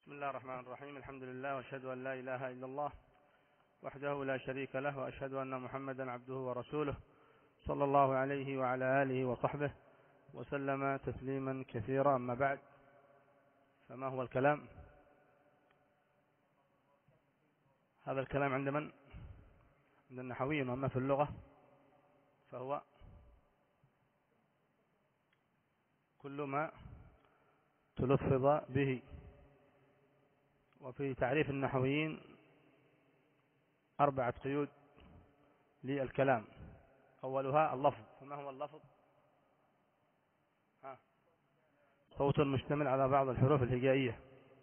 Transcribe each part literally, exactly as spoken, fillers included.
بسم الله الرحمن الرحيم. الحمد لله وأشهد أن لا إله إلا الله وحده لا شريك له، وأشهد أن محمدا عبده ورسوله صلى الله عليه وعلى آله وصحبه وسلم تسليما كثيرا. أما بعد، فما هو الكلام؟ هذا الكلام عند من؟ عند النحويين. وأما في اللغة فهو كل ما تلفظ به. وفي تعريف النحويين أربعة قيود للكلام. أولها اللفظ. فما هو اللفظ؟ ها. صوت مشتمل على بعض الحروف الهجائية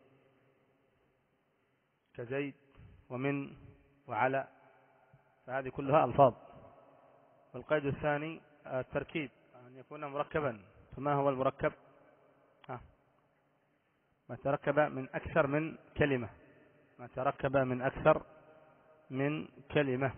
كزيد ومن وعلى، فهذه كلها ألفاظ. والقيد الثاني التركيب، أن يكون مركبا. فما هو المركب؟ ها. ما تركب من أكثر من كلمة. ما تركب من أكثر من كلمة.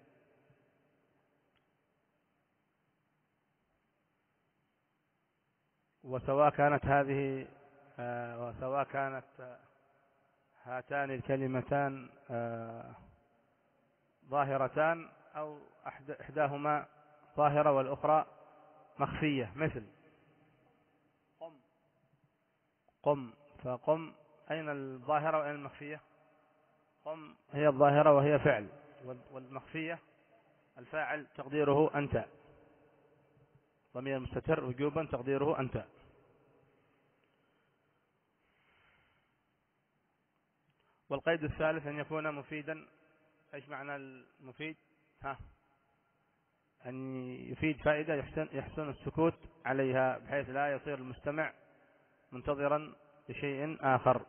وسواء كانت هذه آه وسواء كانت آه هاتان الكلمتان آه ظاهرتان أو إحداهما ظاهرة والأخرى مخفية. مثل قم. قم. فقم أين الظاهرة وأين المخفية؟ قم هي الظاهرة وهي فعل، والمخفية الفاعل تقديره أنت، ضمير مستتر وجوبا تقديره أنت. والقيد الثالث أن يكون مفيدا. إيش معنى المفيد؟ ها. أن يفيد فائدة يحسن, يحسن السكوت عليها، بحيث لا يصير المستمع منتظرا لشيء آخر.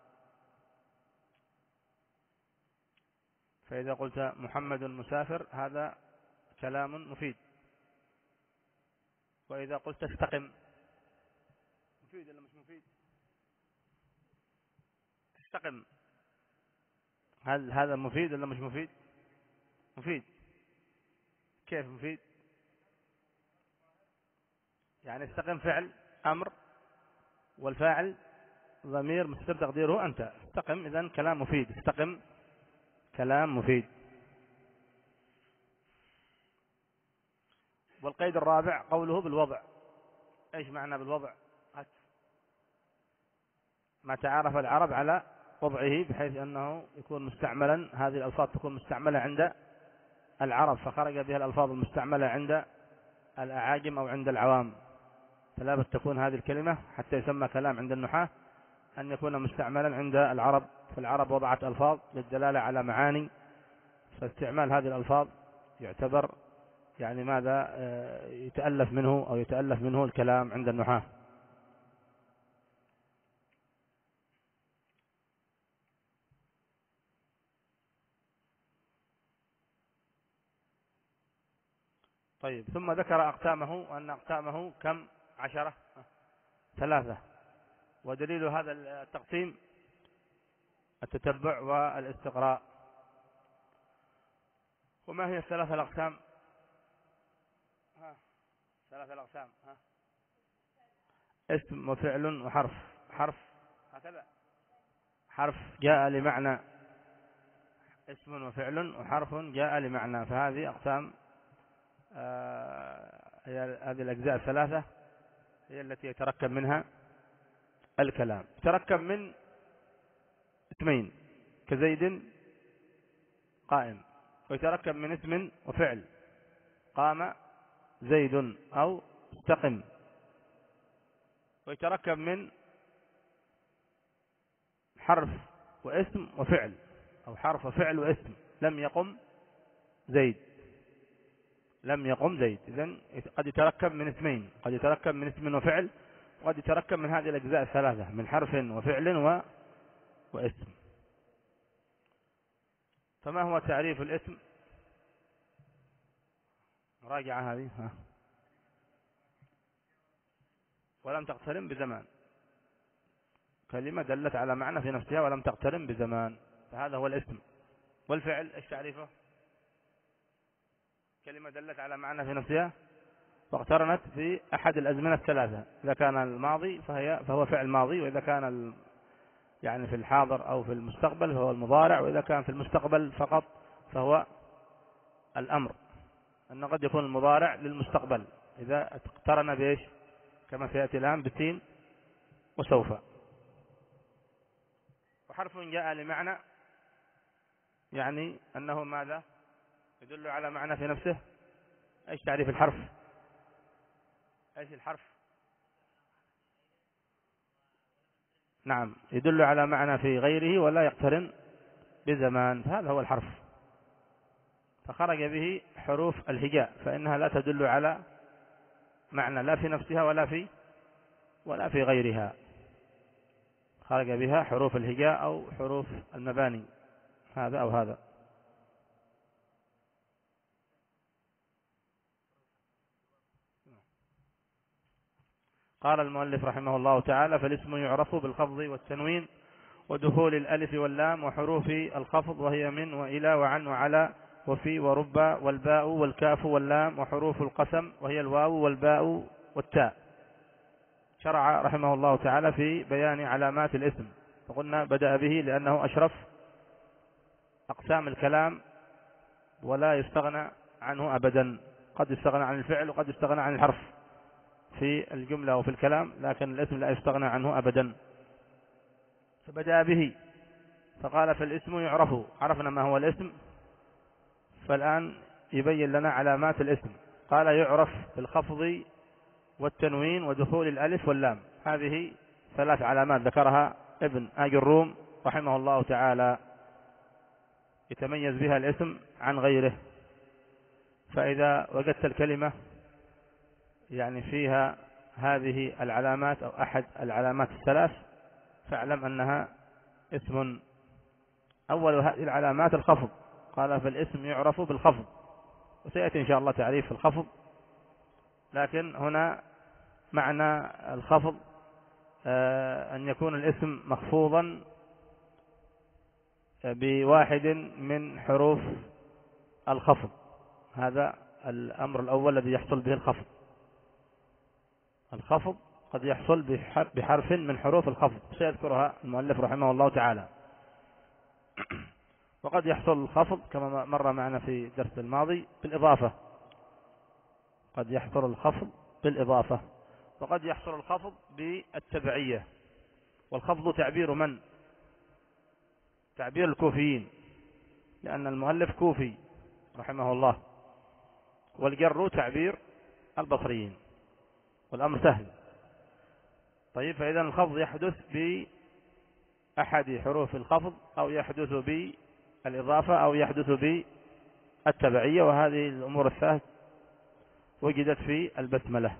فإذا قلت محمد مسافر هذا كلام مفيد. وإذا قلت استقم، مفيد ولا مش مفيد؟ استقم، هل هذا مفيد ولا مش مفيد؟ مفيد. كيف مفيد؟ يعني استقم فعل أمر، والفاعل ضمير مستتر تقديره أنت. استقم إذن كلام مفيد. استقم كلام مفيد. والقيد الرابع قوله بالوضع. ايش معنى بالوضع؟ ما تعارف العرب على وضعه، بحيث انه يكون مستعملا، هذه الالفاظ تكون مستعملة عند العرب فخرج بها الالفاظ المستعملة عند الاعاجم او عند العوام. فلا بد تكون هذه الكلمة حتى يسمى كلام عند النحاة ان يكون مستعملا عند العرب. فالعرب وضعت الفاظ للدلالة على معاني، فاستعمال هذه الالفاظ يعتبر يعني ماذا يتألف منه أو يتألف منه الكلام عند النحاة. طيب، ثم ذكر أقسامه، وأن أقسامه كم؟ عشرة، ثلاثة. ودليل هذا التقسيم التتبع والاستقراء. وما هي الثلاثة الأقسام؟ ها. ثلاثة الأقسام. ها. اسم وفعل وحرف. حرف هكذا، حرف جاء لمعنى، اسم وفعل وحرف جاء لمعنى. فهذه أقسام آه هذه الأجزاء الثلاثة هي التي يتركب منها الكلام. يتركب من اسمين كزيد قائم، ويتركب من اسم وفعل قام زيد أو استقم، ويتركب من حرف واسم وفعل، أو حرف وفعل واسم لم يقم زيد. لم يقم زيد. إذن قد يتركب من اسمين، قد يتركب من اسم وفعل، وقد يتركب من هذه الأجزاء الثلاثة من حرف وفعل و... واسم. فما هو تعريف الاسم؟ مراجعة هذه. ها. ولم تقترن بزمان، كلمة دلت على معنى في نفسها ولم تقترن بزمان، فهذا هو الاسم. والفعل ايش تعريفه؟ كلمة دلت على معنى في نفسها واقترنت في أحد الأزمنة الثلاثة. إذا كان الماضي فهي فهو فعل ماضي، وإذا كان يعني في الحاضر أو في المستقبل فهو المضارع، وإذا كان في المستقبل فقط فهو الأمر، أنه قد يكون المضارع للمستقبل إذا اقترن بإيش كما سيأتي الآن بسين وسوف. وحرف جاء لمعنى يعني أنه ماذا يدل على معنى في نفسه. ايش تعريف الحرف؟ ايش الحرف؟ نعم، يدل على معنى في غيره ولا يقترن بزمان، هذا هو الحرف. فخرج به حروف الهجاء، فإنها لا تدل على معنى لا في نفسها ولا في ولا في غيرها. خرج بها حروف الهجاء أو حروف المباني، هذا أو هذا. قال المؤلف رحمه الله تعالى: فالاسم يعرف بالخفض والتنوين ودخول الألف واللام وحروف الخفض، وهي من وإلى وعن وعلى وفي ورب والباء والكاف واللام، وحروف القسم وهي الواو والباء والتاء. شرع رحمه الله تعالى في بيان علامات الاسم، وقلنا بدأ به لأنه أشرف أقسام الكلام ولا يستغنى عنه أبدا. قد يستغنى عن الفعل وقد يستغنى عن الحرف في الجملة وفي الكلام، لكن الاسم لا يستغنى عنه أبدا. فبدأ به فقال: فالاسم يعرف. عرفنا ما هو الاسم، فالآن يبين لنا علامات الاسم. قال: يعرف بالخفض والتنوين ودخول الألف واللام. هذه ثلاث علامات ذكرها ابن آج الروم رحمه الله تعالى يتميز بها الاسم عن غيره. فإذا وجدت الكلمة يعني فيها هذه العلامات أو أحد العلامات الثلاث فاعلم أنها اسم. أول هذه العلامات الخفض. قال: فالاسم يعرف بالخفض، وسيأتي إن شاء الله تعريف الخفض، لكن هنا معنى الخفض أن يكون الاسم مخفوضا بواحد من حروف الخفض. هذا الأمر الأول الذي يحصل به الخفض. الخفض قد يحصل بحرف من حروف الخفض سيذكرها المؤلف رحمه الله تعالى. وقد يحصل الخفض كما مر معنا في الدرس الماضي بالإضافة، قد يحصل الخفض بالإضافة، وقد يحصل الخفض بالتبعية. والخفض تعبير من؟ تعبير الكوفيين، لأن المؤلف كوفي رحمه الله، والجر تعبير البصريين، والأمر سهل. طيب، فإذا الخفض يحدث بأحد حروف الخفض، أو يحدث بالإضافة، أو يحدث بالتبعية، وهذه الأمور الثلاث وجدت في البسملة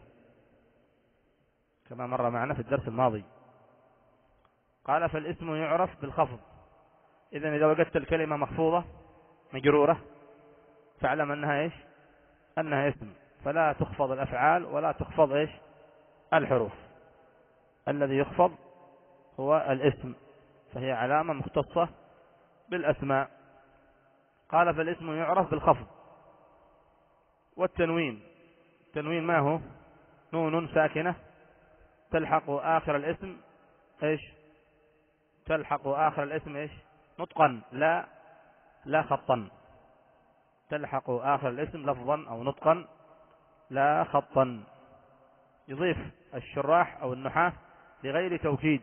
كما مر معنا في الدرس الماضي. قال: فالاسم يعرف بالخفض. إذن إذا وجدت الكلمة مخفوضة مجرورة فاعلم أنها إيش؟ أنها اسم، فلا تخفض الأفعال ولا تخفض إيش؟ الحروف. الذي يخفض هو الاسم، فهي علامة مختصة بالأسماء. قال: فالاسم يعرف بالخفض والتنوين. التنوين ما هو؟ نون ساكنة تلحق آخر الاسم إيش؟ تلحق آخر الاسم إيش؟ نطقا لا لا خطا. تلحق آخر الاسم لفظا أو نطقا لا خطا. يضيف الشراح أو النحاة لغير توكيد،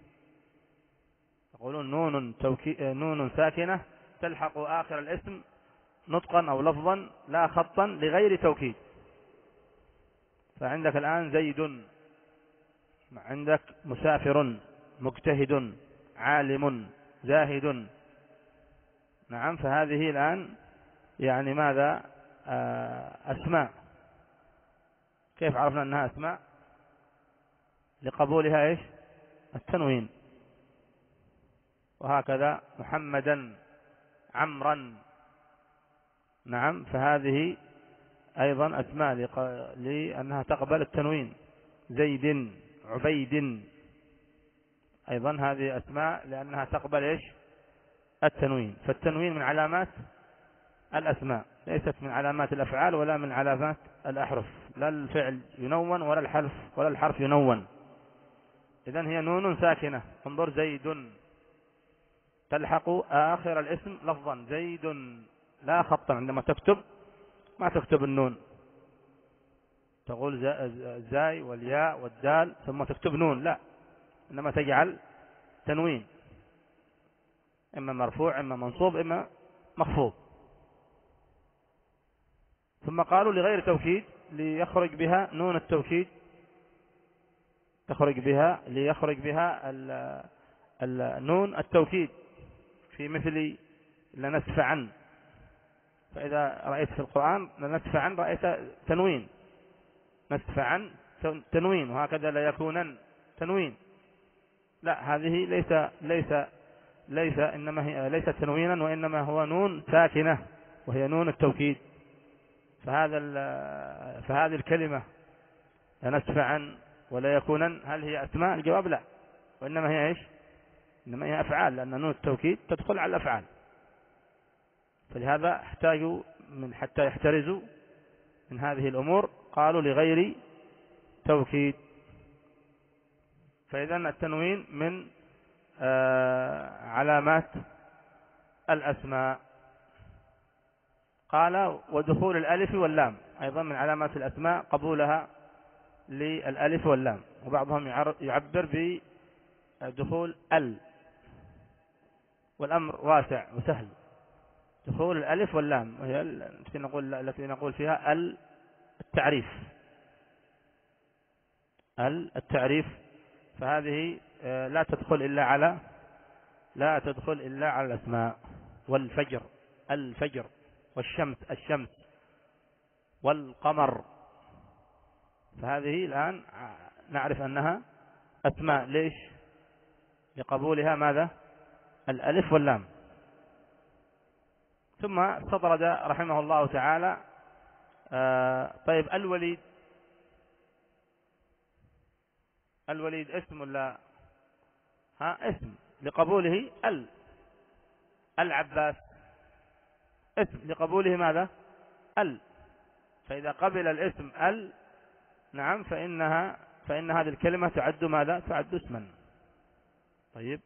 يقولون نون, توكي... نون ساكنة تلحق آخر الاسم نطقا أو لفظا لا خطا لغير توكيد. فعندك الآن زيد، عندك مسافر، مجتهد، عالم، زاهد. نعم، فهذه الآن يعني ماذا؟ أسماء. كيف عرفنا أنها أسماء؟ لقبولها إيش؟ التنوين. وهكذا محمدا، عمرا. نعم، فهذه أيضا أسماء لأنها تقبل التنوين. زيد، عبيد، أيضا هذه أسماء لأنها تقبل إيش؟ التنوين. فالتنوين من علامات الأسماء، ليست من علامات الأفعال ولا من علامات الأحرف. لا الفعل ينون ولا الحرف ولا الحرف ينون. إذن هي نون ساكنة. انظر: زيد تلحق آخر الاسم لفظا. زيد لا خط، عندما تكتب ما تكتب النون، تقول زاي والياء والدال ثم تكتب نون، لا، إنما تجعل تنوين، إما مرفوع إما منصوب إما مخفوض. ثم قالوا لغير توكيد ليخرج بها نون التوكيد، تخرج بها ليخرج بها النون التوكيد في مثل لنسفعن. فإذا رأيت في القرآن لنسفعن رأيت تنوين، نسفعن تنوين، وهكذا لا يكونن تنوين. لا، هذه ليس ليس ليس إنما هي ليست تنوينا، وإنما هو نون ساكنة وهي نون التوكيد. فهذا فهذه الكلمة لنسفعن ولا يكونن هل هي أسماء؟ الجواب لا، وإنما هي إيش؟ إنما هي أفعال، لأن نون التوكيد تدخل على الأفعال. فلهذا احتاجوا من حتى يحترزوا من هذه الأمور قالوا لغير توكيد. فإذا التنوين من آه علامات الأسماء. قال ودخول الألف واللام أيضا من علامات الأسماء، قبولها للألف واللام، وبعضهم يعبر بدخول ال، والأمر واسع وسهل. دخول الألف واللام وهي التي نقول التي نقول فيها ال التعريف، ال التعريف، فهذه لا تدخل إلا على لا تدخل إلا على الأسماء. والفجر الفجر، والشمس الشمس، والقمر، فهذه الآن نعرف أنها أسماء. ليش؟ لقبولها ماذا؟ الألف واللام. ثم استطرد رحمه الله تعالى آه طيب الوليد، الوليد اسم ولا ها؟ اسم لقبوله ال. العباس اسم لقبوله ماذا؟ ال. فإذا قبل الاسم ال، نعم، فإنها فإن هذه الكلمة تعد ماذا؟ تعد اسما. طيب،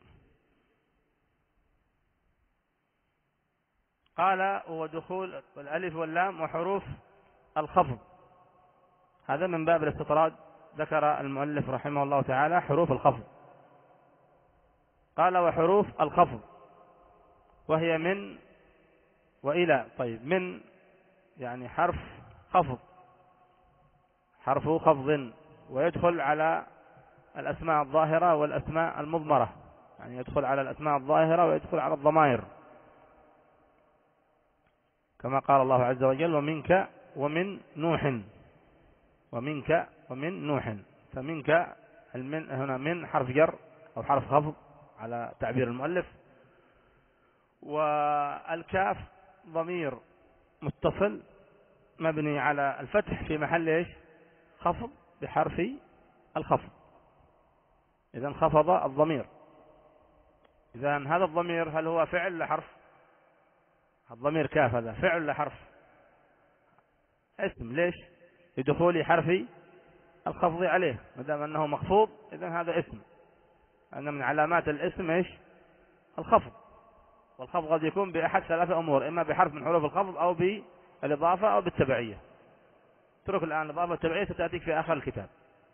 قال ودخول الألف واللام وحروف الخفض، هذا من باب الاستطراد. ذكر المؤلف رحمه الله تعالى حروف الخفض، قال وحروف الخفض وهي من وإلى. طيب، من يعني حرف خفض، حرف خفض، ويدخل على الأسماء الظاهرة والأسماء المضمرة، يعني يدخل على الأسماء الظاهرة ويدخل على الضمائر، كما قال الله عز وجل ومنك ومن نوح، ومنك ومن نوح. فمنك المن هنا من حرف جر أو حرف خفض على تعبير المؤلف، والكاف ضمير متصل مبني على الفتح في محل ايش؟ خفض بحرف الخفض. إذن خفض الضمير. إذن هذا الضمير هل هو فعل لحرف؟ الضمير كاف هذا فعل لحرف؟ اسم. ليش؟ لدخول حرف الخفض عليه، ما دام أنه مخفوض إذن هذا اسم، أن من علامات الاسم ايش؟ الخفض. والخفض قد يكون بأحد ثلاثة أمور، إما بحرف من حروف الخفض أو بالإضافة أو بالتبعية. اترك الآن الإضافة والتبعية ستأتيك في آخر الكتاب.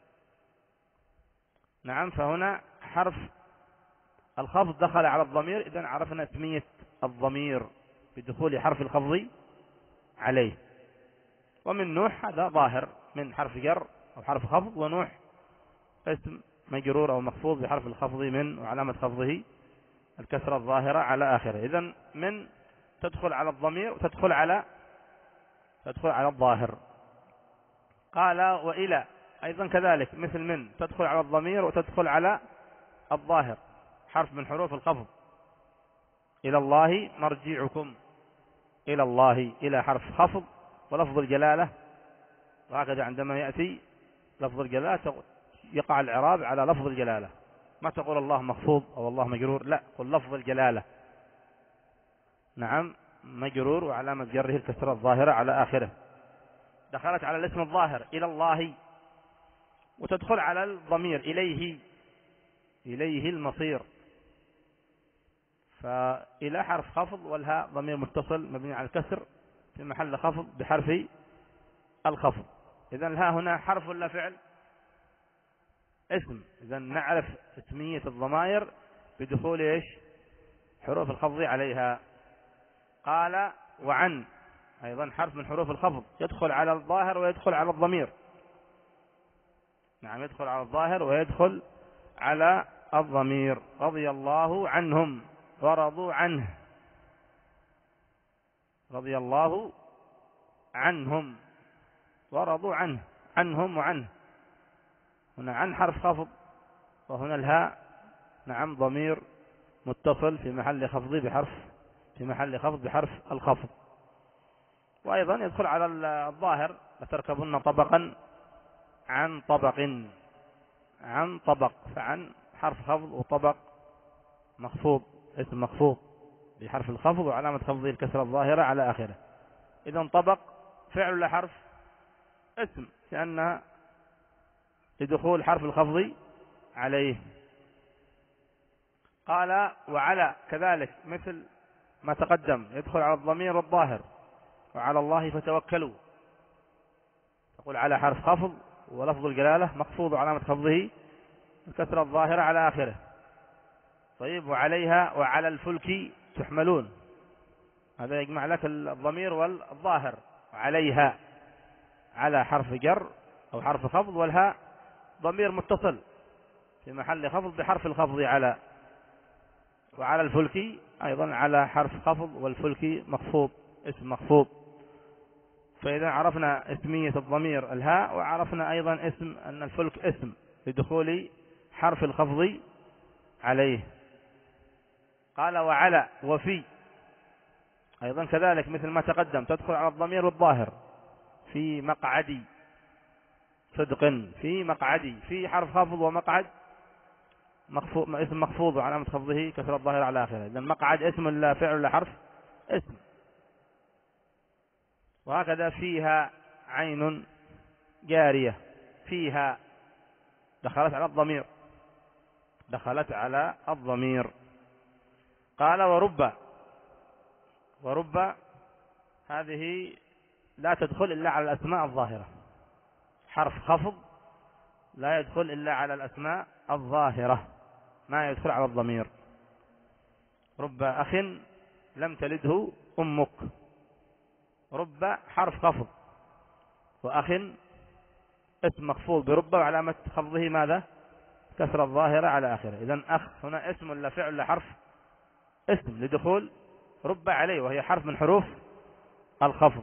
نعم، فهنا حرف الخفض دخل على الضمير، إذن عرفنا اسمية الضمير بدخول حرف الخفض عليه. ومن نوح هذا ظاهر من حرف جر أو حرف خفض، ونوح اسم مجرور أو مخفوض بحرف الخفض من، وعلامة خفضه الكسرة الظاهرة على آخره. إذن من تدخل على الضمير وتدخل على تدخل على الظاهر. قال وإلى أيضا كذلك مثل من، تدخل على الضمير وتدخل على الظاهر، حرف من حروف الخفض. إلى الله مرجعكم، إلى الله، إلى حرف خفض ولفظ الجلالة، وهكذا عندما يأتي لفظ الجلالة يقع الإعراب على لفظ الجلالة، ما تقول الله مخفوض أو الله مجرور، لا، قل لفظ الجلالة. نعم، مجرور وعلامة جره الكسرة الظاهرة على آخره. دخلت على الاسم الظاهر إلى الله، وتدخل على الضمير إليه، إليه المصير. فإلى حرف خفض، والهاء ضمير متصل مبني على الكسر في محل خفض بحرف الخفض. إذا الهاء هنا حرف ولا فعل؟ اسم. إذا نعرف اسمية الضمائر بدخول إيش؟ حروف الخفض عليها. قال وعن أيضا حرف من حروف الخفض، يدخل على الظاهر ويدخل على الضمير. نعم، يدخل على الظاهر ويدخل على الضمير. رضي الله عنهم ورضوا عنه. رضي الله عنهم ورضوا عنه، عنهم وعنه. هنا عن حرف خفض، وهنا الهاء نعم ضمير متصل في محل خفض بحرف في محل خفض بحرف الخفض. وأيضا يدخل على الظاهر، لتركبن طبقا عن طبق. عن طبق، فعن حرف خفض، وطبق مخفوض، اسم مخفوض بحرف الخفض، وعلامة خفضه الكسرة الظاهرة على آخره. إذا طبق فعل ولا حرف؟ اسم، لأنها لدخول حرف الخفض عليه. قال وعلى كذلك مثل ما تقدم، يدخل على الضمير والظاهر. وعلى الله فتوكلوا، تقول على حرف خفض ولفظ الجلالة مخفوض، وعلامة خفضه الكسرة الظاهرة على آخره. طيب، وعليها وعلى الفلك تحملون، هذا يجمع لك الضمير والظاهر. وعليها، على حرف جر أو حرف خفض، والهاء ضمير متصل في محل خفض بحرف الخفض على. وعلى الفلك أيضا على حرف خفض، والفلك مخفوض، اسم مخفوض. فإذا عرفنا اسمية الضمير الهاء، وعرفنا أيضا اسم أن الفلك اسم لدخول حرف الخفض عليه. قال وعلى وفي أيضا كذلك مثل ما تقدم، تدخل على الضمير والظاهر. في مقعدي صدق، في مقعدي، في حرف خفض ومقعد مخفوض، اسم مخفوض وعلامة خفضه كسر الظاهر على آخره. إذا مقعد اسم لا فعل لا حرف؟ اسم. وهكذا فيها عين جارية، فيها دخلت على الضمير، دخلت على الضمير. قال ورب، ورب هذه لا تدخل إلا على الأسماء الظاهرة، حرف خفض لا يدخل إلا على الأسماء الظاهرة، ما يدخل على الضمير. رب أخ لم تلده أمك، رب حرف خفض، وأخ اسم مخفوض برب، وعلامة خفضه ماذا؟ كسر الظاهرة على آخره. إذن أخ هنا اسم لا فعل لا حرف؟ اسم لدخول رب عليه، وهي حرف من حروف الخفض.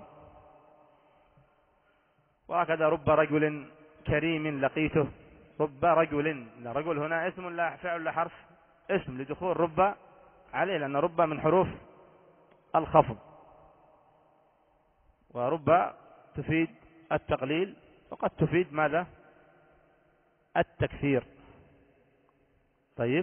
وهكذا رب رجل كريم لقيته، رب رجل، رجل هنا اسم لا فعل لا حرف؟ اسم لدخول رب عليه، لأن رب من حروف الخفض. ورب تفيد التقليل، وقد تفيد ماذا؟ التكثير. طيب،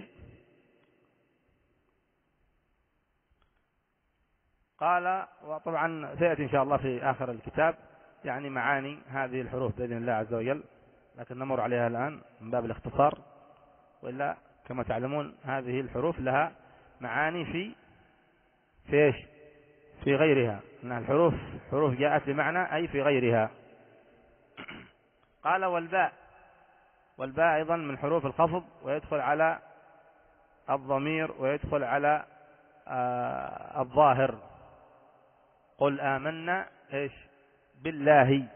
قال وطبعا سيأتي إن شاء الله في آخر الكتاب يعني معاني هذه الحروف بإذن الله عز وجل، لكن نمر عليها الآن من باب الاختصار. وإلا كما تعلمون هذه الحروف لها معاني في في إيش؟ في غيرها، أنها الحروف حروف جاءت بمعنى أي في غيرها. قال والباء، والباء أيضا من حروف الخفض، ويدخل على الضمير ويدخل على آه الظاهر. قل آمنا إيش؟ بالله،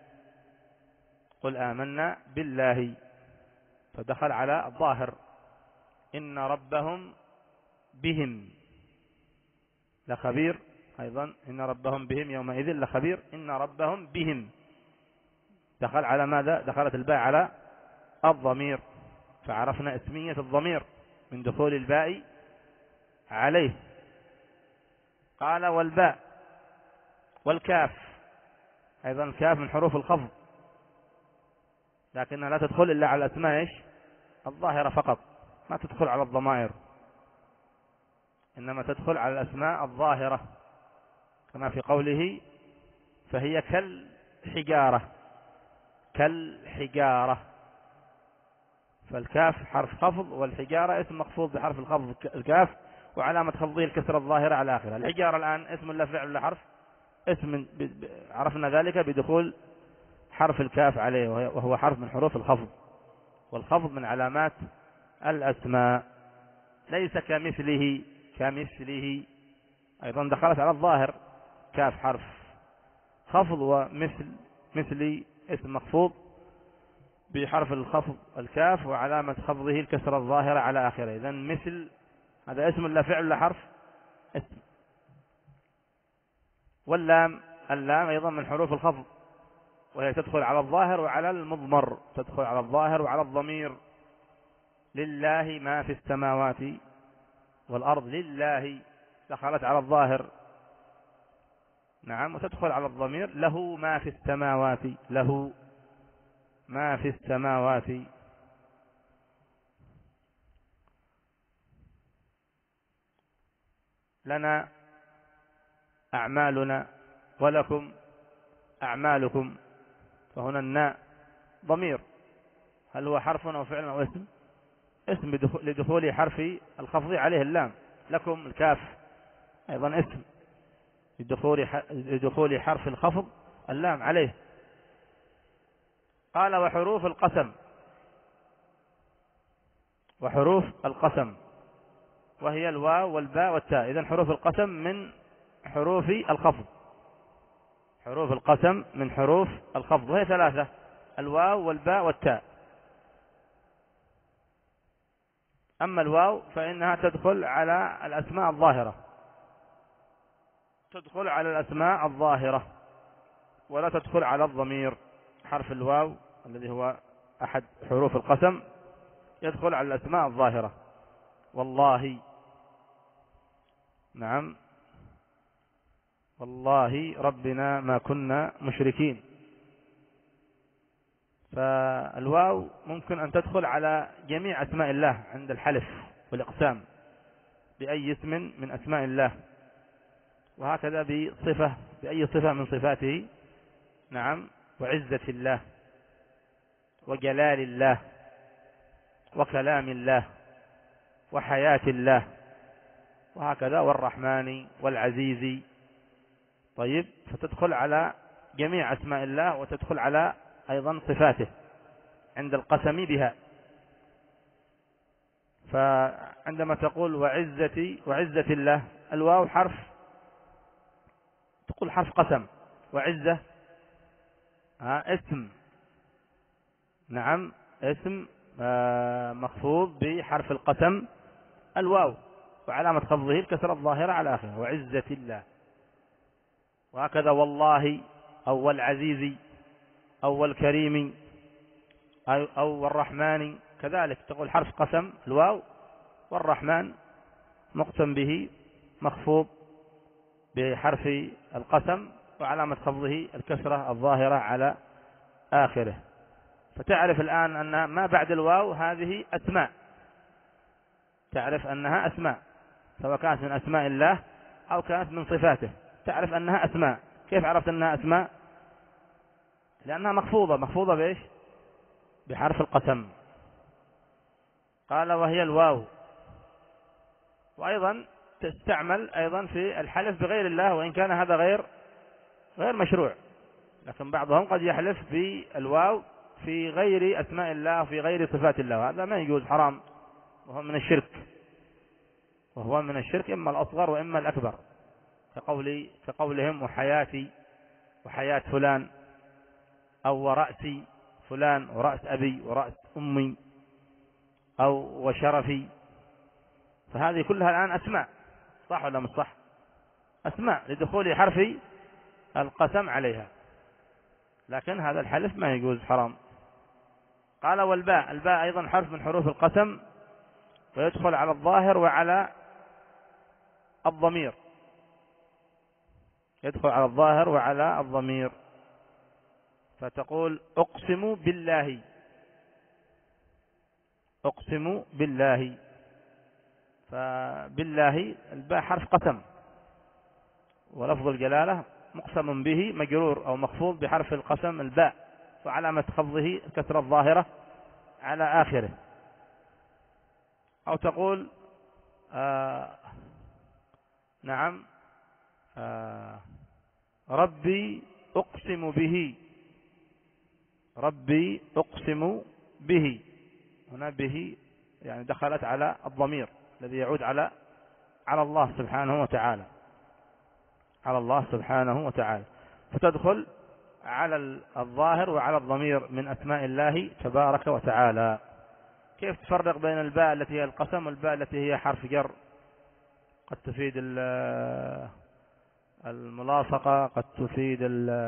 قل آمنا بالله، فدخل على الظاهر. إن ربهم بهم لخبير، أيضا إن ربهم بهم يومئذ لخبير، إن ربهم بهم دخل على ماذا؟ دخلت الباء على الضمير، فعرفنا اسمية الضمير من دخول الباء عليه. قال والباء والكاف، أيضا الكاف من حروف الخفض، لكنها لا تدخل إلا على الأسماء إيش؟ الظاهرة فقط، ما تدخل على الضمائر، إنما تدخل على الأسماء الظاهرة، كما في قوله فهي كالحجارة، كالحجارة. فالكاف حرف خفض، والحجارة اسم مخفوض بحرف الخفض الكاف، وعلامة خفضه الكسرة الظاهرة على آخره. الحجارة الآن اسم ولا فعل ولا حرف؟ اسم، عرفنا ذلك بدخول حرف الكاف عليه، وهو حرف من حروف الخفض، والخفض من علامات الأسماء. ليس كمثله، كمثله أيضا دخلت على الظاهر، كاف حرف خفض، ومثل مثلي اسم مخفوض بحرف الخفض الكاف، وعلامة خفضه الكسرة الظاهرة على آخره. إذن مثل هذا اسم لا فعل لا حرف؟ اسم. واللام، اللام أيضا من حروف الخفض، وهي تدخل على الظاهر وعلى المضمر، تدخل على الظاهر وعلى الضمير. لله ما في السماوات والأرض، لله دخلت على الظاهر، نعم، وتدخل على الضمير. له ما في السماوات، له ما في السماوات. لنا أعمالنا ولكم أعمالكم. فهنا الناء ضمير، هل هو حرف أو فعل أو اسم؟ اسم لدخول حرف الخفض عليه اللام. لكم الكاف أيضا اسم لدخول حرف الخفض اللام عليه. قال وحروف القسم، وحروف القسم وهي الواو والباء والتاء. إذن حروف القسم من حروف الخفض، حروف القسم من حروف الخفض، وهي ثلاثة: الواو والباء والتاء. أما الواو فإنها تدخل على الأسماء الظاهرة، تدخل على الأسماء الظاهرة ولا تدخل على الضمير. حرف الواو الذي هو أحد حروف القسم يدخل على الأسماء الظاهرة. والله، نعم، والله ربنا ما كنا مشركين. فالواو ممكن أن تدخل على جميع أسماء الله عند الحلف والإقسام بأي اسم من أسماء الله، وهكذا بصفة، بأي صفة من صفاته، نعم، وعزة الله وجلال الله وكلام الله وحياة الله، وهكذا والرحمن والعزيز. طيب، فتدخل على جميع أسماء الله وتدخل على أيضا صفاته عند القسم بها. فعندما تقول وعزتي وعزة الله، الواو حرف، تقول حرف قسم، وعزة ها اسم، نعم، اسم مخفوض بحرف القسم الواو، وعلامة خفضه الكسرة الظاهرة على آخره، وعزة الله. وهكذا والله أو والعزيز أو والكريم أو والرحمن، كذلك تقول حرف قسم الواو، والرحمن مقسم به مخفوض بحرف القسم، وعلامة خفضه الكسرة الظاهرة على آخره. فتعرف الآن أن ما بعد الواو هذه أسماء، تعرف أنها أسماء، سواء كانت من أسماء الله أو كانت من صفاته، تعرف أنها أسماء. كيف عرفت أنها أسماء؟ لأنها مخفوضة، مخفوضة بإيش؟ بحرف القسم. قال وهي الواو، وأيضا تستعمل أيضا في الحلف بغير الله، وإن كان هذا غير غير مشروع، لكن بعضهم قد يحلف بالواو في غير أسماء الله وفي غير صفات الله، وهذا ما يجوز، حرام، وهو من الشرك، وهو من الشرك إما الأصغر وإما الأكبر، كقول كقولهم وحياتي وحياة فلان، أو ورأسي فلان ورأس أبي ورأس أمي، أو وشرفي. فهذه كلها الآن أسماء، صح ولا مش صح؟ أسماء لدخول حرف القسم عليها، لكن هذا الحلف ما يجوز، حرام. قال والباء، الباء أيضا حرف من حروف القسم، ويدخل على الظاهر وعلى الضمير، يدخل على الظاهر وعلى الضمير. فتقول أقسم بالله، أقسم بالله. فبالله الباء حرف قسم، ولفظ الجلالة مقسم به مجرور أو مخفوض بحرف القسم الباء، وعلامة خفضه الكسرة الظاهرة على آخره. أو تقول آه نعم آه ربي أقسم به، ربي أقسم به، هنا به يعني دخلت على الضمير الذي يعود على على الله سبحانه وتعالى، على الله سبحانه وتعالى، فتدخل على الظاهر وعلى الضمير من أسماء الله تبارك وتعالى. كيف تفرق بين الباء التي هي القسم والباء التي هي حرف جر؟ قد تفيد الملاصقة، قد تفيد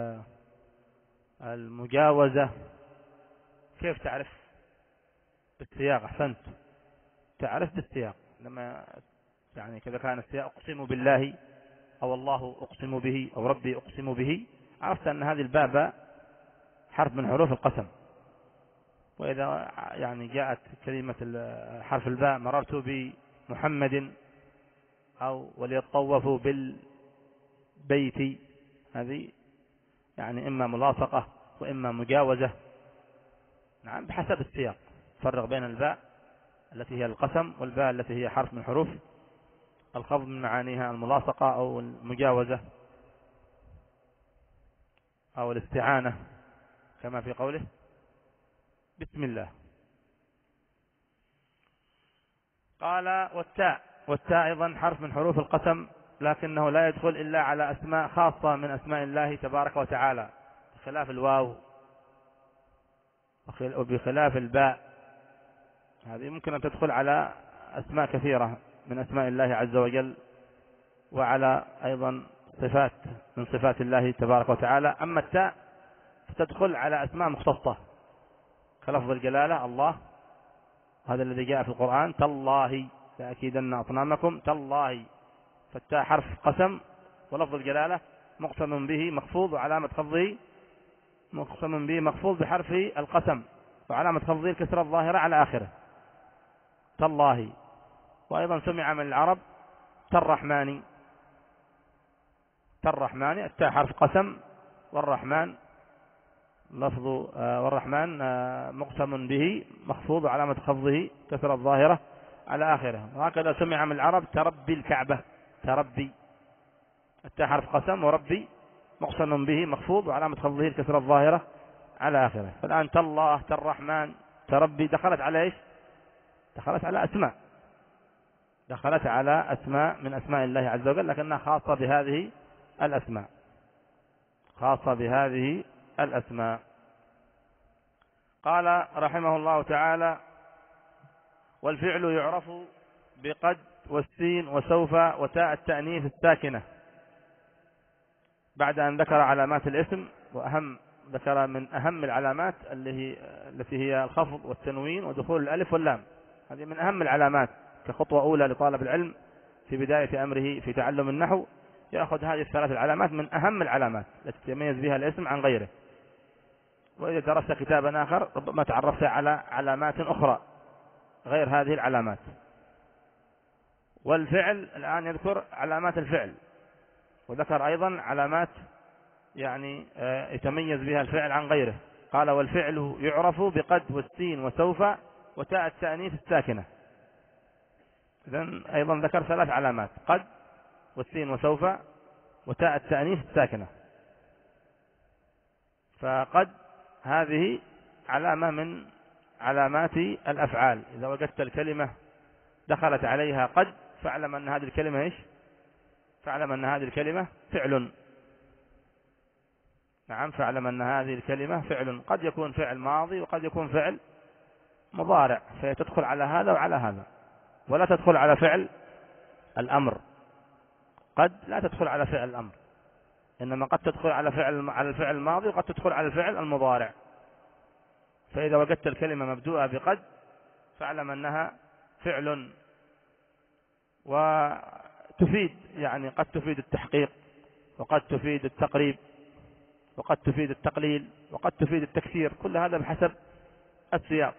المجاوزة. كيف تعرف؟ بالسياق. أحسنت، تعرف بالسياق. لما يعني كذا كان السياق أقسم بالله أو الله أقسم به أو ربي أقسم به، عرفت أن هذه الباء حرف من حروف القسم. وإذا يعني جاءت كلمة حرف الباء مررت بمحمد أو وليطوفوا بالبيت، هذه يعني إما ملاصقة وإما مجاوزة. نعم بحسب السياق. فرق بين الباء التي هي القسم والباء التي هي حرف من حروف الخفض، من معانيها الملاصقة أو المجاوزة أو الاستعانة، كما في قوله بسم الله. قال والتاء، والتاء أيضا حرف من حروف القسم، لكنه لا يدخل إلا على أسماء خاصة من أسماء الله تبارك وتعالى، بخلاف الواو وبخلاف الباء. هذه ممكن أن تدخل على أسماء كثيرة من أسماء الله عز وجل، وعلى أيضا صفات من صفات الله تبارك وتعالى. أما التاء فتدخل على أسماء مختصة كلفظ الجلالة الله، هذا الذي جاء في القرآن تالله لأكيدن أصنامكم تالله، فالتاء حرف قسم، ولفظ الجلالة مقسم به مخفوض، وعلامة خفضه مقسم به مخفوض بحرف القسم، وعلامة خفضه الكسرة الظاهرة على آخره تالله. وأيضا سمع من العرب تالرحمن، تالرحمن التاء حرف قسم، والرحمن لفظ والرحمن مقسم به مخفوض وعلامة خفضه كسرة الظاهرة على آخره. وهكذا سمع من العرب تربي الكعبة، تربي التاء حرف قسم، وربي مقسم به مخفوض وعلامة خفضه الكسرة الظاهرة على آخره. فالآن تالله تالرحمن تربي دخلت على إيش؟ دخلت على أسماء، دخلت على أسماء من أسماء الله عز وجل، لكنها خاصة بهذه الأسماء، خاصة بهذه الأسماء. قال رحمه الله تعالى والفعل يعرف بقد والسين وسوف وتاء التأنيث الساكنة، بعد أن ذكر علامات الاسم، وأهم ذكر من أهم العلامات اللي هي التي هي الخفض والتنوين ودخول الألف واللام. هذه من أهم العلامات كخطوة أولى لطالب العلم في بداية أمره في تعلم النحو، يأخذ هذه الثلاث العلامات من أهم العلامات التي يتميز بها الاسم عن غيره. وإذا درست كتابا آخر ربما تعرفت على علامات أخرى غير هذه العلامات. والفعل الآن يذكر علامات الفعل، وذكر أيضا علامات يعني يتميز بها الفعل عن غيره. قال والفعل يعرف بقد والسين وسوف وتاء التأنيث الساكنة. إذن أيضا ذكر ثلاث علامات: قد والسين وسوف وتاء التأنيث الساكنة. فقد هذه علامة من علامات الأفعال، إذا وجدت الكلمة دخلت عليها قد فاعلم أن هذه الكلمة إيش؟ فاعلم أن هذه الكلمة فعل. نعم، فاعلم أن هذه الكلمة فعل، قد يكون فعل ماضي وقد يكون فعل مضارع، فتدخل على هذا وعلى هذا، ولا تدخل على فعل الأمر. قد لا تدخل على فعل الأمر، إنما قد تدخل على فعل على الفعل الماضي، وقد تدخل على الفعل المضارع. فإذا وجدت الكلمة مبدوءة بقد فاعلم أنها فعل. وتفيد يعني قد تفيد التحقيق، وقد تفيد التقريب، وقد تفيد التقليل، وقد تفيد التكثير، كل هذا بحسب السياق.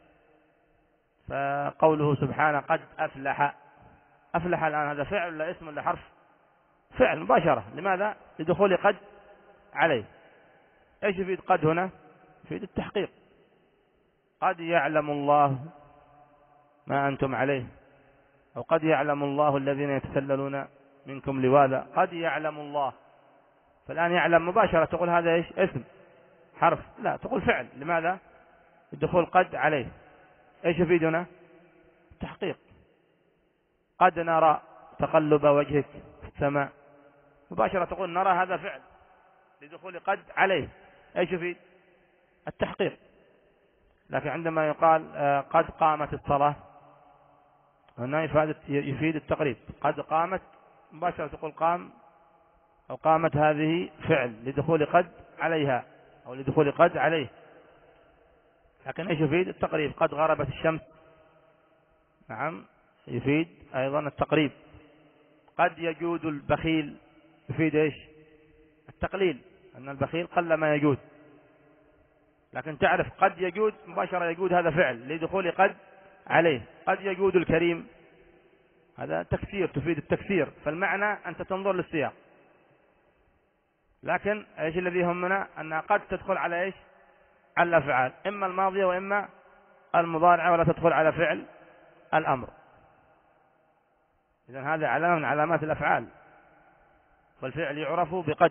فقوله سبحانه قد أفلح، أفلح الآن هذا فعل ولا اسم ولا حرف؟ فعل مباشرة. لماذا؟ لدخول قد عليه. ايش يفيد قد هنا؟ يفيد التحقيق. قد يعلم الله ما أنتم عليه، أو قد يعلم الله الذين يتسللون منكم لواذا قد يعلم الله. فالآن يعلم مباشرة تقول هذا إيش؟ اسم حرف؟ لا، تقول فعل. لماذا؟ الدخول قد عليه. إيش يفيدنا؟ تحقيق. قد نرى تقلب وجهك في السماء، مباشرة تقول نرى هذا فعل لدخول قد عليه. ايش يفيد؟ التحقيق. لكن عندما يقال قد قامت الصلاة هنا يفيد التقريب. قد قامت مباشرة تقول قام أو قامت هذه فعل لدخول قد عليها أو لدخول قد عليه. لكن ايش يفيد؟ التقريب. قد غربت الشمس، نعم، يفيد أيضا التقريب. قد يجود البخيل، يفيد ايش؟ التقليل، أن البخيل قل ما يجود. لكن تعرف قد يجود مباشرة يجود هذا فعل لدخول قد عليه. قد يجود الكريم، هذا تكسير، تفيد التكسير. فالمعنى أنت تنظر للسياق. لكن ايش الذي يهمنا؟ أنها قد تدخل على ايش؟ على الأفعال، إما الماضية وإما المضارعة، ولا تدخل على فعل الأمر. إذن هذا علامة من علامات الأفعال، والفعل يعرف بقد.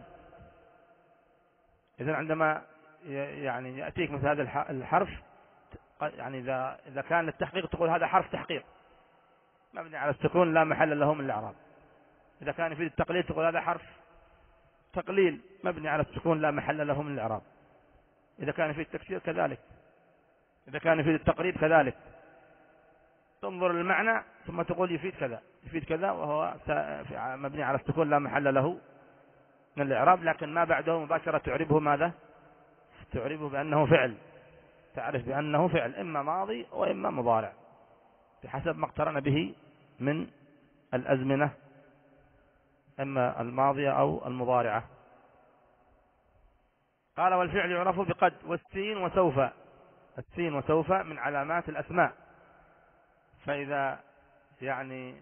إذن عندما يعني يأتيك مثل هذا الحرف، يعني إذا إذا كان للتحقيق تقول هذا حرف تحقيق مبني على السكون لا محل له من الإعراب. إذا كان يفيد التقليل تقول هذا حرف تقليل مبني على السكون لا محل له من الإعراب. إذا كان يفيد التكسير كذلك. إذا كان يفيد التقريب كذلك. تنظر للمعنى ثم تقول يفيد كذا يفيد كذا، وهو مبني على السكون لا محل له من الإعراب. لكن ما بعده مباشرة تعربه ماذا؟ تعربه بأنه فعل. تعرف بأنه فعل إما ماضي وإما مضارع بحسب ما اقترن به من الأزمنة، إما الماضية أو المضارعة. قال والفعل يعرف بقد والسين وسوف. السين وسوف من علامات الأسماء. فإذا يعني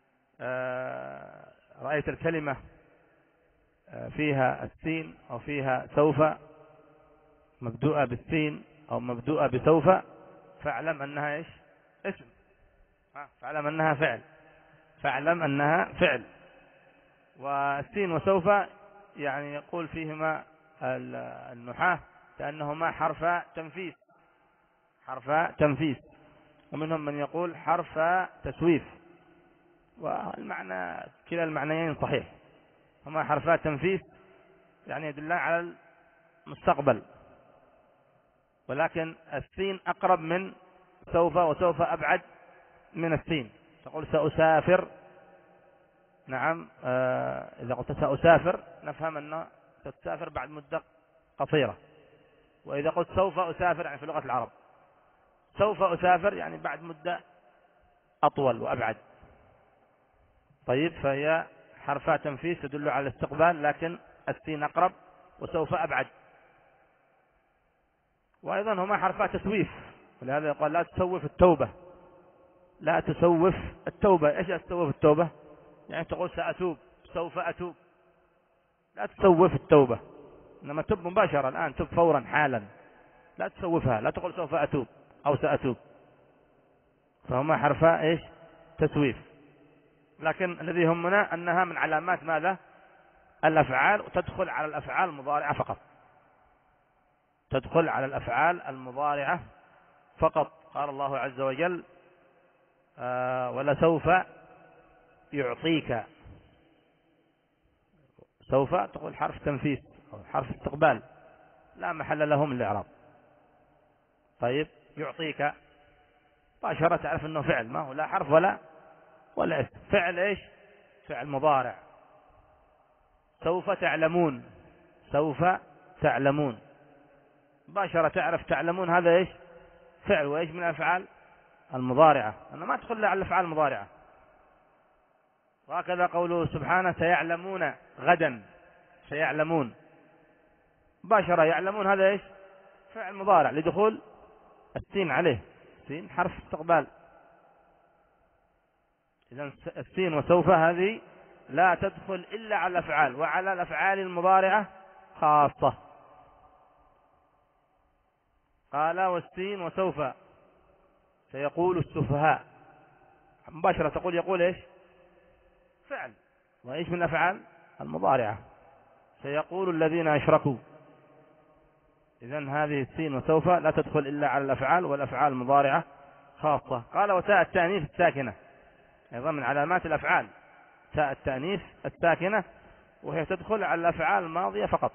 رأيت الكلمة فيها السين أو فيها سوف مبدوءة بالسين أو مبدوءة بسوف، فاعلم أنها إيش؟ اسم. فاعلم أنها فعل. فاعلم أنها فعل. والسين وسوف يعني يقول فيهما النحاة كأنهما حرف تنفيس. حرف تنفيس. ومنهم من يقول حرف تسويف. والمعنى كلا المعنيين صحيح. هما حرفات تنفيس يعني يدلان على المستقبل. ولكن السين أقرب من سوف، وسوف أبعد من السين. تقول سأسافر، نعم، آه إذا قلت سأسافر نفهم أنه ستسافر بعد مدة قصيرة. وإذا قلت سوف أسافر يعني في لغة العرب سوف أسافر يعني بعد مدة أطول وأبعد. طيب، فهي حرفات تنفيس تدل على الاستقبال، لكن السين أقرب وسوف أبعد. وأيضا هما حرفات تسويف، ولهذا يقال لا تسوف التوبة. لا تسوف التوبة. إيش تسوف التوبة؟ يعني تقول سأتوب، سوف أتوب. لا تسوف التوبة، إنما تب مباشرة الآن، تب فورا حالا. لا تسوفها، لا تقول سوف أتوب أو سأتوب. فهما حرفا إيش؟ تسويف. لكن الذي يهمنا أنها من علامات ماذا؟ الأفعال، وتدخل على الأفعال المضارعة فقط. تدخل على الأفعال المضارعة فقط. قال الله عز وجل آه ولسوف يعطيك. سوف تقول حرف تنفيس أو حرف استقبال لا محل له من الإعراب. طيب، يعطيك مباشرة تعرف أنه فعل، ما هو لا حرف ولا ولا اسم. فعل إيش؟ فعل مضارع. سوف تعلمون. سوف تعلمون مباشرة تعرف تعلمون هذا إيش؟ فعل. وإيش من الأفعال المضارعة. أنا ما تدخل على الأفعال المضارعة. وهكذا قوله سبحانه سيعلمون غدا. سيعلمون مباشرة يعلمون هذا إيش؟ فعل مضارع لدخول السين عليه. السين حرف استقبال. إذن السين وسوف هذه لا تدخل إلا على الأفعال، وعلى الأفعال المضارعة خاصة. قال والسين وسوف سيقول السفهاء. مباشرة تقول يقول إيش؟ فعل. وإيش من الأفعال المضارعة. سيقول الذين أشركوا. إذن هذه السين وسوف لا تدخل إلا على الأفعال، والأفعال المضارعة خاصة. قال وتاء التأنيث الساكنة أيضا من علامات الأفعال، تاء التأنيث الساكنة، وهي تدخل على الأفعال الماضية فقط،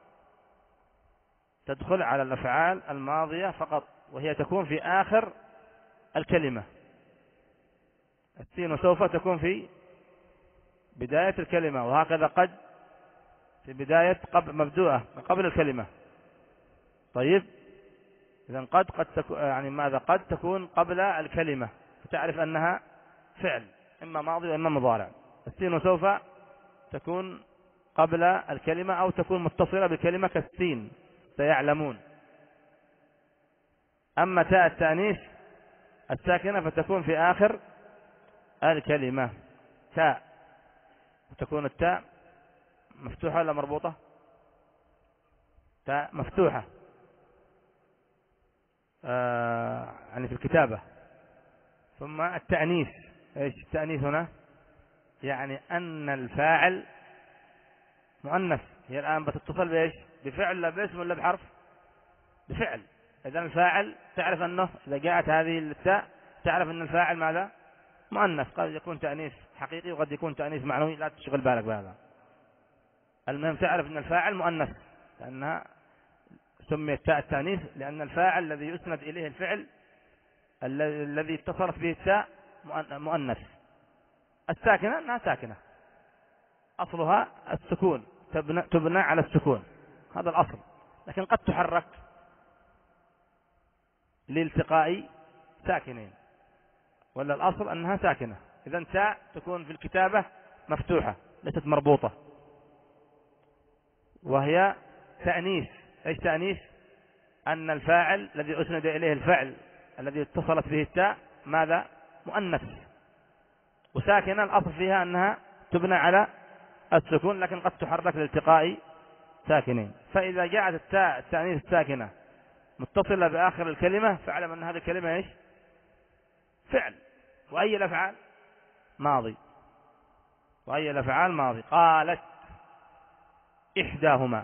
تدخل على الأفعال الماضية فقط، وهي تكون في آخر الكلمة. السين وسوف تكون في بداية الكلمة، وهكذا قد في بداية قبل مبدوءة قبل الكلمة. طيب إذن قد قد تكون يعني ماذا قد تكون قبل الكلمة، فتعرف أنها فعل إما ماضي وإما مضارع. السين وسوف تكون قبل الكلمة أو تكون متصلة بالكلمة كالسين سيعلمون. أما تاء التأنيث الساكنة فتكون في آخر الكلمة تاء، وتكون التاء مفتوحة ولا مربوطة؟ تاء مفتوحة آه يعني في الكتابة. ثم التأنيث، ايش التأنيث هنا؟ يعني أن الفاعل مؤنث. هي الآن بتتصل بإيش؟ بفعل لا باسم ولا بحرف؟ بفعل. إذن الفاعل تعرف أنه إذا جاءت هذه التاء تعرف أن الفاعل ماذا؟ مؤنث. قد يكون تأنيث حقيقي وقد يكون تأنيث معنوي، لا تشغل بالك بهذا. المهم تعرف أن الفاعل مؤنث، لأنها سميت تاء التأنيث لأن الفاعل الذي يسند إليه الفعل الذي اتصلت به التاء مؤنث. الساكنة أنها ساكنة، أصلها السكون، تبنى, تبنى على السكون، هذا الأصل، لكن قد تحرك لالتقاء ساكنين، ولا الأصل أنها ساكنة. إذن تاء تكون في الكتابة مفتوحة ليست مربوطة، وهي تأنيث. ايش تأنيث؟ أن الفاعل الذي أسند إليه الفعل الذي اتصلت به التاء ماذا؟ مؤنث. وساكنة الأصل فيها أنها تبنى على السكون، لكن قد تحرك لالتقاء ساكنين. فإذا جاءت التاء التأنيث الساكنة متصلة بآخر الكلمة فاعلم أن هذه الكلمة ايش؟ فعل. وأي الأفعال؟ ماضي. وأي الأفعال؟ ماضي. قالت إحداهما.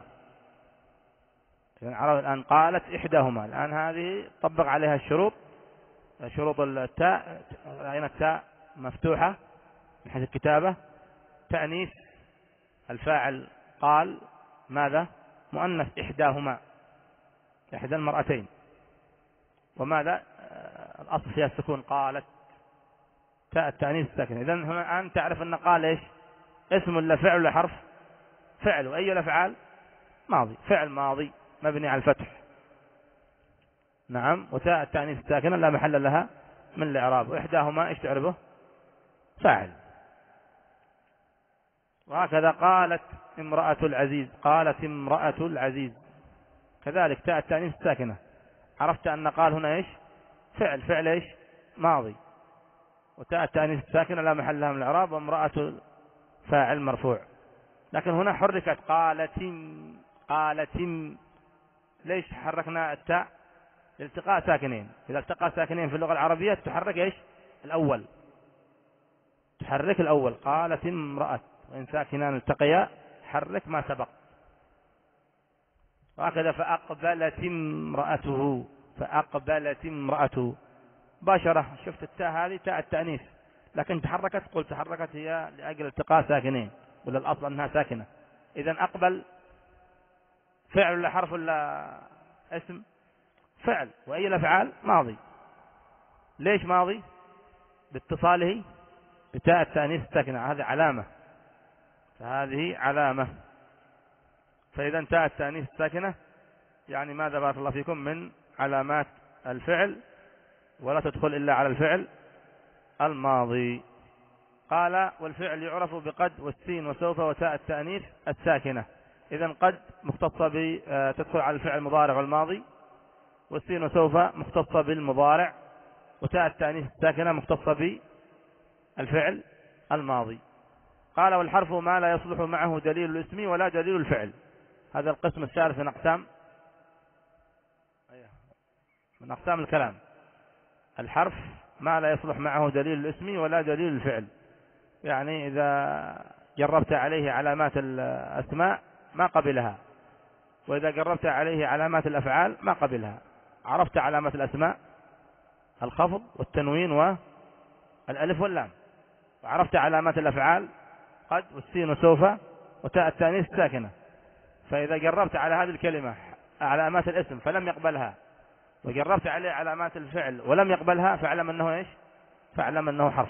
العرب الآن قالت إحداهما، الآن هذه طبق عليها الشروط، شروط التاء. رأينا التاء مفتوحة من حيث الكتابة، تأنيث، الفاعل قال ماذا؟ مؤنث، إحداهما، إحدى المرأتين. وماذا؟ الأصل فيها السكون، قالت، تاء التأنيث الساكنة. إذن هنا الآن تعرف أن قال إيش؟ اسم ولا فعل ولا حرف؟ فعل. وأي الأفعال؟ ماضي، فعل ماضي مبني على الفتح. نعم. وتاء التأنيث الساكنة لا محل لها من الإعراب. وإحداهما إيش تعرفه؟ فاعل. وهكذا قالت امرأة العزيز، قالت امرأة العزيز، كذلك تاء التأنيث الساكنة. عرفت أن قال هنا إيش؟ فعل، فعل إيش؟ ماضي. وتاء التأنيث الساكنة لا محل لها من الإعراب، وامرأة فاعل مرفوع. لكن هنا حركت قالت، قالت. ليش حركنا التاء؟ التقاء ساكنين. إذا التقى ساكنين في اللغة العربية تحرك إيش؟ الأول، تحرك الأول. قالت امرأة، وإن ساكنان التقيا حرك ما سبق. وهكذا فأقبلت امرأته، فأقبلت امرأته باشرة. شفت التاء هذه تاء التأنيث، لكن تحركت، قلت تحركت هي لأجل التقاء ساكنين، ولا الأصل أنها ساكنة. إذن أقبل فعل ولا حرف ولا اسم؟ فعل. وأي الأفعال؟ ماضي. ليش ماضي؟ باتصاله بتاء التأنيث الساكنة، هذه علامة، فهذه علامة. فإذا تاء التأنيث الساكنة يعني ماذا بارك الله فيكم؟ من علامات الفعل، ولا تدخل إلا على الفعل الماضي. قال والفعل يعرف بقد والسين وسوف وتاء التأنيث الساكنة. إذن قد مختصة تدخل على الفعل المضارع والماضي، والسين وسوف مختصة بالمضارع، وتاء التأنيث الساكنة مختصة بالفعل الماضي. قال والحرف ما لا يصلح معه دليل الاسم ولا دليل الفعل. هذا القسم الثالث من أقسام من أقسام الكلام. الحرف ما لا يصلح معه دليل الاسم ولا دليل الفعل، يعني إذا جربت عليه علامات الأسماء ما قبلها، وإذا جربت عليه علامات الأفعال ما قبلها. عرفت علامات الأسماء الخفض والتنوين والألف واللام، وعرفت علامات الأفعال قد والسين وسوف وتاء التانيث الساكنة. فإذا جربت على هذه الكلمة علامات الاسم فلم يقبلها، وجربت عليه علامات الفعل ولم يقبلها، فاعلم أنه إيش؟ فاعلم أنه حرف.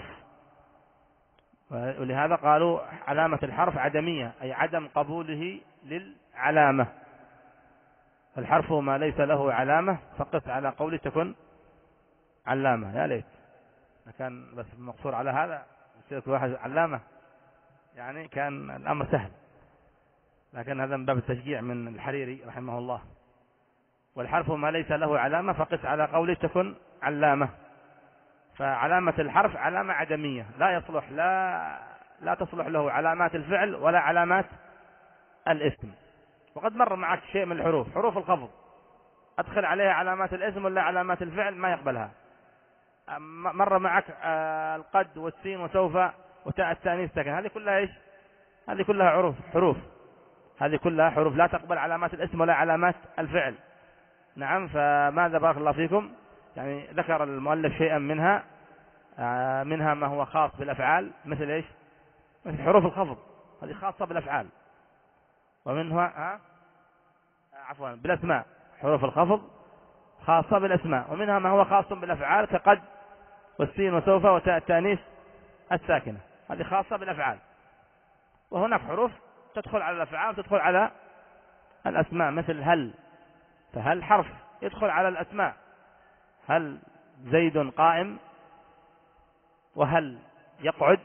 ولهذا قالوا علامة الحرف عدمية، أي عدم قبوله للعلامة. الحرف ما ليس له علامة فقس على قول تكن علامة. يا ليت كان بس مقصور على هذا يصير كل واحد علامة، يعني كان الأمر سهل، لكن هذا من باب التشجيع من الحريري رحمه الله. والحرف ما ليس له علامة فقس على قول تكن علامة. فعلامة الحرف علامة عدمية، لا يصلح لا لا تصلح له علامات الفعل ولا علامات الاسم. وقد مر معك شيء من الحروف، حروف الخفض أدخل عليها علامات الاسم ولا علامات الفعل ما يقبلها. مر معك القد والسين وسوف وتاء التانيث ساكن، هذه كلها ايش؟ هذه كلها حروف حروف هذه كلها حروف لا تقبل علامات الاسم ولا علامات الفعل. نعم. فماذا بارك الله فيكم، يعني ذكر المؤلف شيئا منها، منها ما هو خاص بالأفعال مثل ايش؟ مثل حروف الخفض، هذه خاصة بالأفعال. ومنها ها عفوا بالأسماء، حروف الخفض خاصة بالأسماء. ومنها ما هو خاص بالأفعال كقد والسين وسوف وتاء التانيث الساكنة، هذه خاصة بالأفعال. وهناك حروف تدخل على الأفعال وتدخل على الأسماء مثل هل، فهل حرف يدخل على الأسماء، هل زيد قائم، وهل يقعد،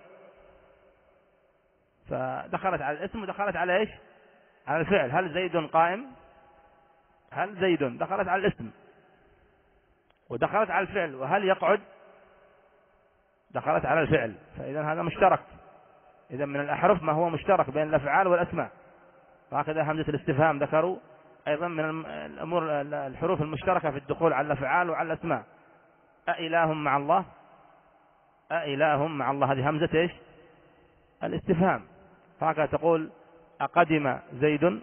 فدخلت على الاسم ودخلت على ايش؟ على الفعل. هل زيد قائم، هل زيد دخلت على الاسم ودخلت على الفعل. وهل يقعد دخلت على الفعل. فإذا هذا مشترك. إذا من الأحرف ما هو مشترك بين الأفعال والأسماء. وهكذا همزة الاستفهام ذكروا أيضا من الأمور الحروف المشتركة في الدخول على الأفعال وعلى الأسماء. أإله مع الله، أإله مع الله، هذه همزة إيش؟ الاستفهام. هكذا تقول أقدم زيد،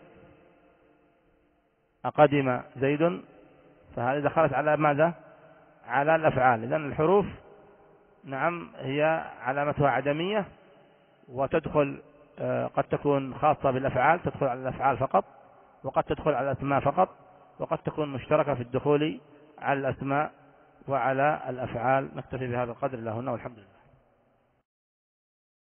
أقدم زيد، فهذه دخلت على ماذا؟ على الأفعال. إذن الحروف نعم هي علامتها عدمية، وتدخل قد تكون خاصة بالأفعال، تدخل على الأفعال فقط، وقد تدخل على الأسماء فقط، وقد تكون مشتركة في الدخول على الأسماء وعلى الأفعال. نكتفي بهذا القدر، اللهم والحمد لله.